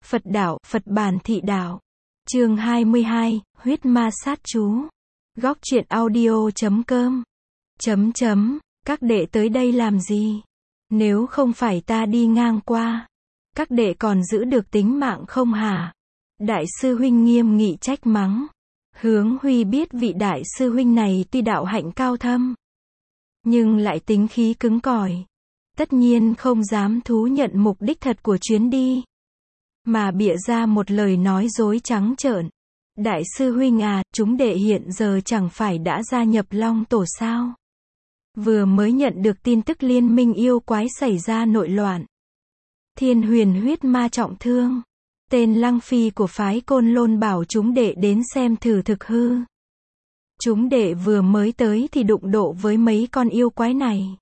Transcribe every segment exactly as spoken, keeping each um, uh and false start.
Phật đạo, Phật bản thị đạo. Chương hai mươi hai, huyết ma sát chú. Góc truyện audio chấm com. Chấm chấm, các đệ tới đây làm gì? Nếu không phải ta đi ngang qua, các đệ còn giữ được tính mạng không hả? Đại sư huynh nghiêm nghị trách mắng. Hướng Huy biết vị đại sư huynh này tuy đạo hạnh cao thâm, nhưng lại tính khí cứng cỏi. Tất nhiên không dám thú nhận mục đích thật của chuyến đi, mà bịa ra một lời nói dối trắng trợn. Đại sư huynh à, chúng đệ hiện giờ chẳng phải đã gia nhập Long Tổ sao? Vừa mới nhận được tin tức liên minh yêu quái xảy ra nội loạn. Thiên huyền huyết ma trọng thương. Tên Lăng Phi của phái Côn Lôn bảo chúng đệ đến xem thử thực hư. Chúng đệ vừa mới tới thì đụng độ với mấy con yêu quái này.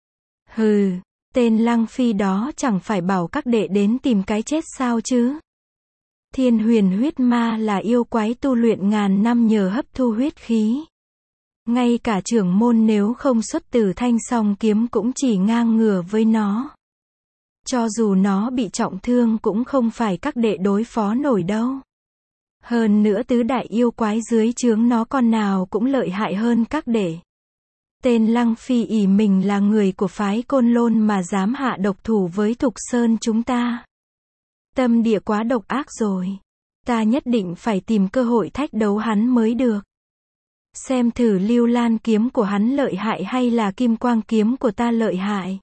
Hừ, tên Lăng Phi đó chẳng phải bảo các đệ đến tìm cái chết sao chứ? Thiên huyền huyết ma là yêu quái tu luyện ngàn năm nhờ hấp thu huyết khí. Ngay cả trưởng môn nếu không xuất từ thanh song kiếm cũng chỉ ngang ngửa với nó. Cho dù nó bị trọng thương cũng không phải các đệ đối phó nổi đâu. Hơn nữa tứ đại yêu quái dưới trướng nó con nào cũng lợi hại hơn các đệ. Tên Lăng Phi ỷ mình là người của phái Côn Lôn mà dám hạ độc thủ với Thục Sơn chúng ta. Tâm địa quá độc ác rồi. Ta nhất định phải tìm cơ hội thách đấu hắn mới được. Xem thử Lưu Lan kiếm của hắn lợi hại hay là Kim Quang kiếm của ta lợi hại.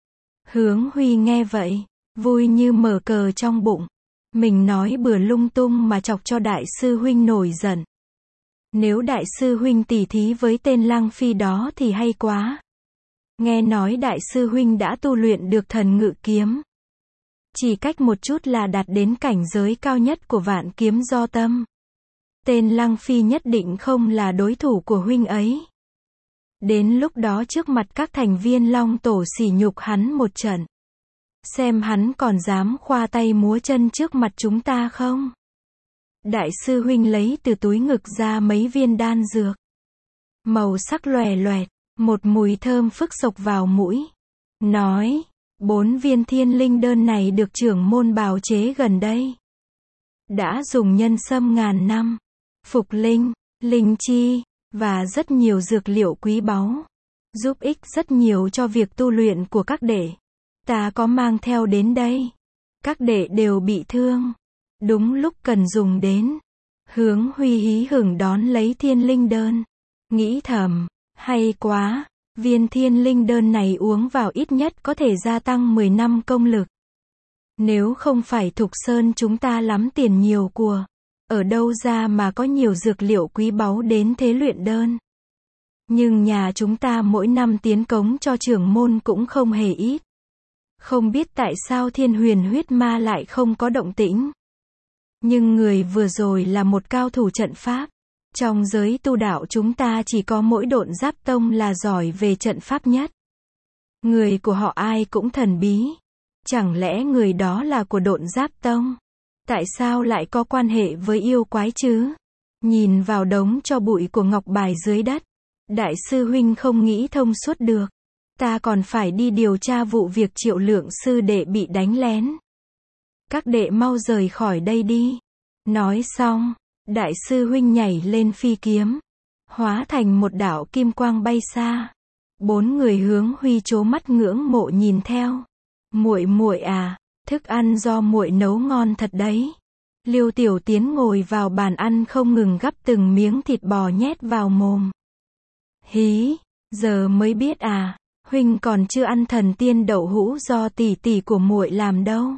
Hướng Huy nghe vậy, vui như mở cờ trong bụng. Mình nói bừa lung tung mà chọc cho đại sư huynh nổi giận. Nếu đại sư huynh tỉ thí với tên Lăng Phi đó thì hay quá. Nghe nói đại sư huynh đã tu luyện được thần ngự kiếm. Chỉ cách một chút là đạt đến cảnh giới cao nhất của vạn kiếm do tâm. Tên Lăng Phi nhất định không là đối thủ của huynh ấy. Đến lúc đó trước mặt các thành viên Long Tổ sỉ nhục hắn một trận. Xem hắn còn dám khoa tay múa chân trước mặt chúng ta không? Đại sư huynh lấy từ túi ngực ra mấy viên đan dược. Màu sắc lòe loẹt, một mùi thơm phức sộc vào mũi. Nói, bốn viên thiên linh đơn này được trưởng môn bào chế gần đây. Đã dùng nhân sâm ngàn năm, phục linh, linh chi, và rất nhiều dược liệu quý báu. Giúp ích rất nhiều cho việc tu luyện của các đệ. Ta có mang theo đến đây. Các đệ đều bị thương. Đúng lúc cần dùng đến. Hướng Huy hí hửng đón lấy thiên linh đơn. Nghĩ thầm, hay quá, viên thiên linh đơn này uống vào ít nhất có thể gia tăng mười năm công lực. Nếu không phải Thục Sơn chúng ta lắm tiền nhiều của, ở đâu ra mà có nhiều dược liệu quý báu đến thế luyện đơn. Nhưng nhà chúng ta mỗi năm tiến cống cho trưởng môn cũng không hề ít. Không biết tại sao thiên huyền huyết ma lại không có động tĩnh. Nhưng người vừa rồi là một cao thủ trận pháp. Trong giới tu đạo chúng ta chỉ có mỗi Độn Giáp Tông là giỏi về trận pháp nhất. Người của họ ai cũng thần bí. Chẳng lẽ người đó là của Độn Giáp Tông? Tại sao lại có quan hệ với yêu quái chứ? Nhìn vào đống tro bụi của ngọc bài dưới đất. Đại sư huynh không nghĩ thông suốt được. Ta còn phải đi điều tra vụ việc Triệu Lượng sư đệ bị đánh lén. Các đệ mau rời khỏi đây đi. Nói xong, đại sư huynh nhảy lên phi kiếm, hóa thành một đạo kim quang bay xa. Bốn người Hướng Huy trố mắt ngưỡng mộ nhìn theo. Muội muội à, thức ăn do muội nấu ngon thật đấy. Liêu Tiểu Tiến ngồi vào bàn ăn không ngừng gắp từng miếng thịt bò nhét vào mồm. Hí, giờ mới biết à, huynh còn chưa ăn thần tiên đậu hũ do tỷ tỷ của muội làm đâu.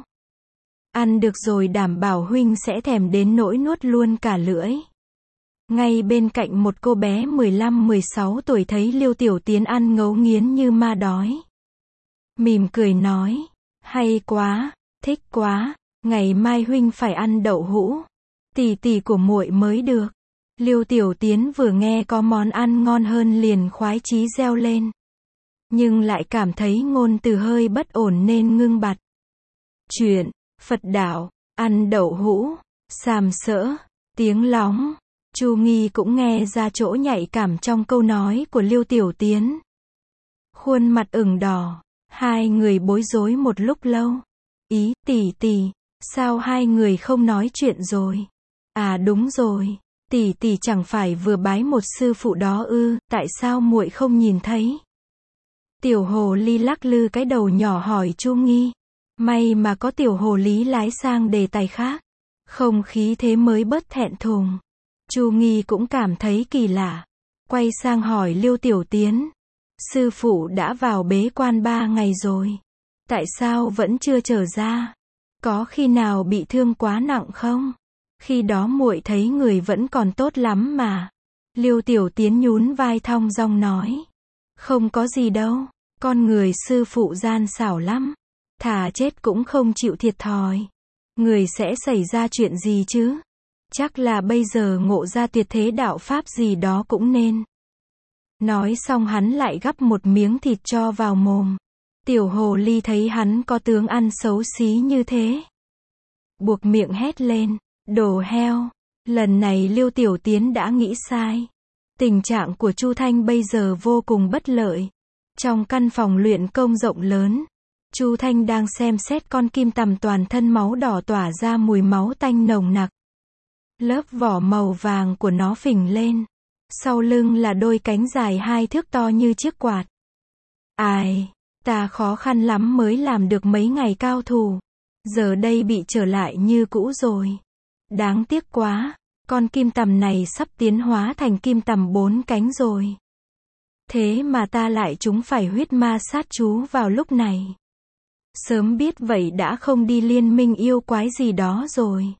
Ăn được rồi đảm bảo huynh sẽ thèm đến nỗi nuốt luôn cả lưỡi. Ngay bên cạnh một cô bé mười lăm mười sáu tuổi thấy Liêu Tiểu Tiến ăn ngấu nghiến như ma đói. Mỉm cười nói, hay quá, thích quá, ngày mai huynh phải ăn đậu hũ. Tỷ tỷ của muội mới được. Liêu Tiểu Tiến vừa nghe có món ăn ngon hơn liền khoái chí reo lên. Nhưng lại cảm thấy ngôn từ hơi bất ổn nên ngưng bặt. Chuyện, Phật đạo, ăn đậu hũ, sàm sỡ, tiếng lóng. Chu Nghi cũng nghe ra chỗ nhạy cảm trong câu nói của Liêu Tiểu Tiến. Khuôn mặt ửng đỏ, hai người bối rối một lúc lâu. Ý, tỷ tỷ, Sao hai người không nói chuyện rồi? À đúng rồi, tỷ tỷ chẳng phải vừa bái một sư phụ đó ư, tại sao muội không nhìn thấy? Tiểu hồ ly lắc lư cái đầu nhỏ hỏi Chu Nghi. May mà có tiểu hồ lý lái sang đề tài khác. Không khí thế mới bớt thẹn thùng. Chu Nghi cũng cảm thấy kỳ lạ. Quay sang hỏi Liêu Tiểu Tiến. Sư phụ đã vào bế quan ba ngày rồi. Tại sao vẫn chưa trở ra? Có khi nào bị thương quá nặng không? Khi đó muội thấy người vẫn còn tốt lắm mà. Liêu Tiểu Tiến nhún vai thong dong nói. Không có gì đâu, con người sư phụ gian xảo lắm. Thà chết cũng không chịu thiệt thòi. Người sẽ xảy ra chuyện gì chứ? Chắc là bây giờ ngộ ra tuyệt thế đạo pháp gì đó cũng nên. Nói xong hắn lại gắp một miếng thịt cho vào mồm. Tiểu hồ ly thấy hắn có tướng ăn xấu xí như thế. Buộc miệng hét lên. Đồ heo. Lần này Liêu Tiểu Tiến đã nghĩ sai. Tình trạng của Chu Thanh bây giờ vô cùng bất lợi. Trong căn phòng luyện công rộng lớn, Chu Thanh đang xem xét con kim tằm toàn thân máu đỏ tỏa ra mùi máu tanh nồng nặc. Lớp vỏ màu vàng của nó phình lên. Sau lưng là đôi cánh dài hai thước to như chiếc quạt. Ai, ta khó khăn lắm mới làm được mấy ngày cao thủ. Giờ đây bị trở lại như cũ rồi. Đáng tiếc quá, con kim tằm này sắp tiến hóa thành kim tằm bốn cánh rồi. Thế mà ta lại trúng phải huyết ma sát chú vào lúc này. Sớm biết vậy đã không đi liên minh yêu quái gì đó rồi.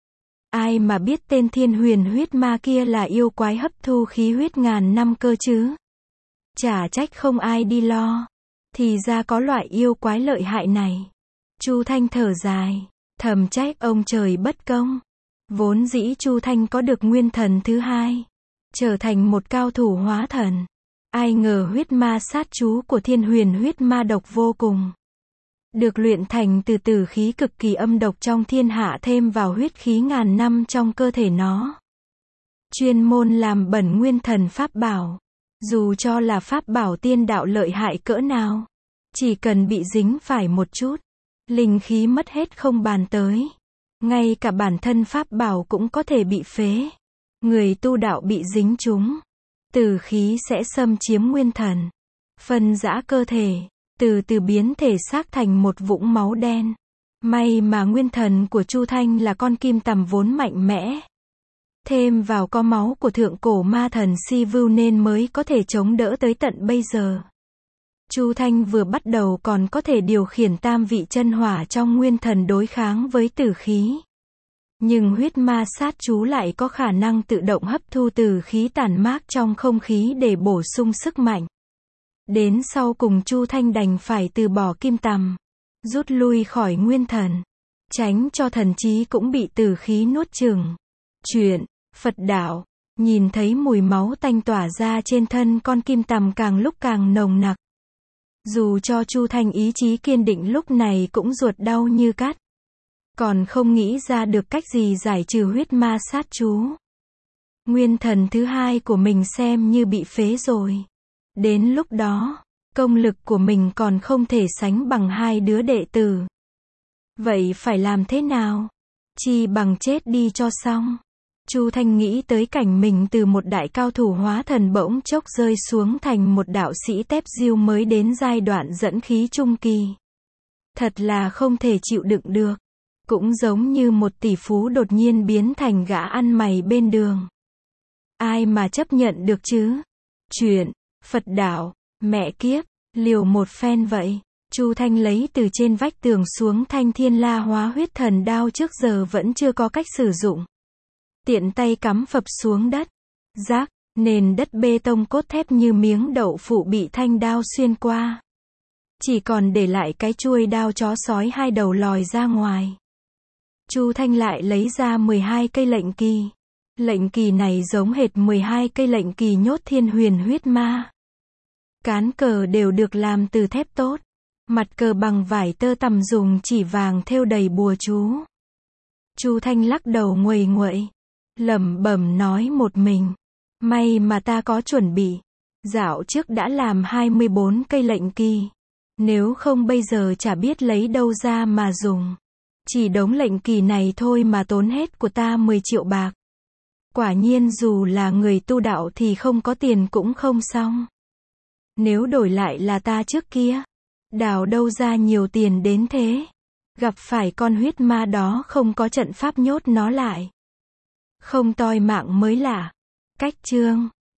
Ai mà biết tên thiên huyền huyết ma kia là yêu quái hấp thu khí huyết ngàn năm cơ chứ. Chả trách không ai đi lo. Thì ra có loại yêu quái lợi hại này. Chu Thanh thở dài, thầm trách ông trời bất công. Vốn dĩ Chu Thanh có được nguyên thần thứ hai, trở thành một cao thủ hóa thần. Ai ngờ huyết ma sát chú của thiên huyền huyết ma độc vô cùng. Được luyện thành từ tử khí cực kỳ âm độc trong thiên hạ thêm vào huyết khí ngàn năm trong cơ thể nó. Chuyên môn làm bẩn nguyên thần pháp bảo. Dù cho là pháp bảo tiên đạo lợi hại cỡ nào, chỉ cần bị dính phải một chút, linh khí mất hết không bàn tới. Ngay cả bản thân pháp bảo cũng có thể bị phế. Người tu đạo bị dính chúng, tử khí sẽ xâm chiếm nguyên thần, phân rã cơ thể, từ từ biến thể xác thành một vũng máu đen. May mà nguyên thần của Chu Thanh là con kim tằm vốn mạnh mẽ. Thêm vào có máu của thượng cổ ma thần Si Vưu nên mới có thể chống đỡ tới tận bây giờ. Chu Thanh vừa bắt đầu còn có thể điều khiển tam vị chân hỏa trong nguyên thần đối kháng với tử khí. Nhưng huyết ma sát chú lại có khả năng tự động hấp thu tử khí tản mát trong không khí để bổ sung sức mạnh. Đến sau cùng Chu Thanh đành phải từ bỏ kim tằm, rút lui khỏi nguyên thần, tránh cho thần trí cũng bị tử khí nuốt chửng. Chuyện Phật đạo, nhìn thấy mùi máu tanh tỏa ra trên thân con kim tằm càng lúc càng nồng nặc. Dù cho Chu Thanh ý chí kiên định lúc này cũng ruột đau như cắt. Còn không nghĩ ra được cách gì giải trừ huyết ma sát chú. Nguyên thần thứ hai của mình xem như bị phế rồi. Đến lúc đó, công lực của mình còn không thể sánh bằng hai đứa đệ tử. Vậy phải làm thế nào? Chi bằng chết đi cho xong. Chu Thanh nghĩ tới cảnh mình từ một đại cao thủ hóa thần bỗng chốc rơi xuống thành một đạo sĩ tép diêu mới đến giai đoạn dẫn khí trung kỳ. Thật là không thể chịu đựng được. Cũng giống như một tỷ phú đột nhiên biến thành gã ăn mày bên đường. Ai mà chấp nhận được chứ? Chuyện Phật đạo, mẹ kiếp, liều một phen vậy. Chu Thanh lấy từ trên vách tường xuống thanh thiên la hóa huyết thần đao trước giờ vẫn chưa có cách sử dụng. Tiện tay cắm phập xuống đất. Rác, nền đất bê tông cốt thép như miếng đậu phụ bị thanh đao xuyên qua. Chỉ còn để lại cái chuôi đao chó sói hai đầu lòi ra ngoài. Chu Thanh lại lấy ra mười hai cây lệnh kỳ. Lệnh kỳ này giống hệt mười hai cây lệnh kỳ nhốt thiên huyền huyết ma. Cán cờ đều được làm từ thép tốt. Mặt cờ bằng vải tơ tằm dùng chỉ vàng thêu đầy bùa chú. Chu Thanh lắc đầu nguầy nguậy, lẩm bẩm nói một mình. May mà ta có chuẩn bị. Dạo trước đã làm hai mươi bốn cây lệnh kỳ. Nếu không bây giờ chả biết lấy đâu ra mà dùng. Chỉ đống lệnh kỳ này thôi mà tốn hết của ta mười triệu bạc. Quả nhiên dù là người tu đạo thì không có tiền cũng không xong. Nếu đổi lại là ta trước kia, đào đâu ra nhiều tiền đến thế. Gặp phải con huyết ma đó không có trận pháp nhốt nó lại. Không toi mạng mới lạ. Cách chương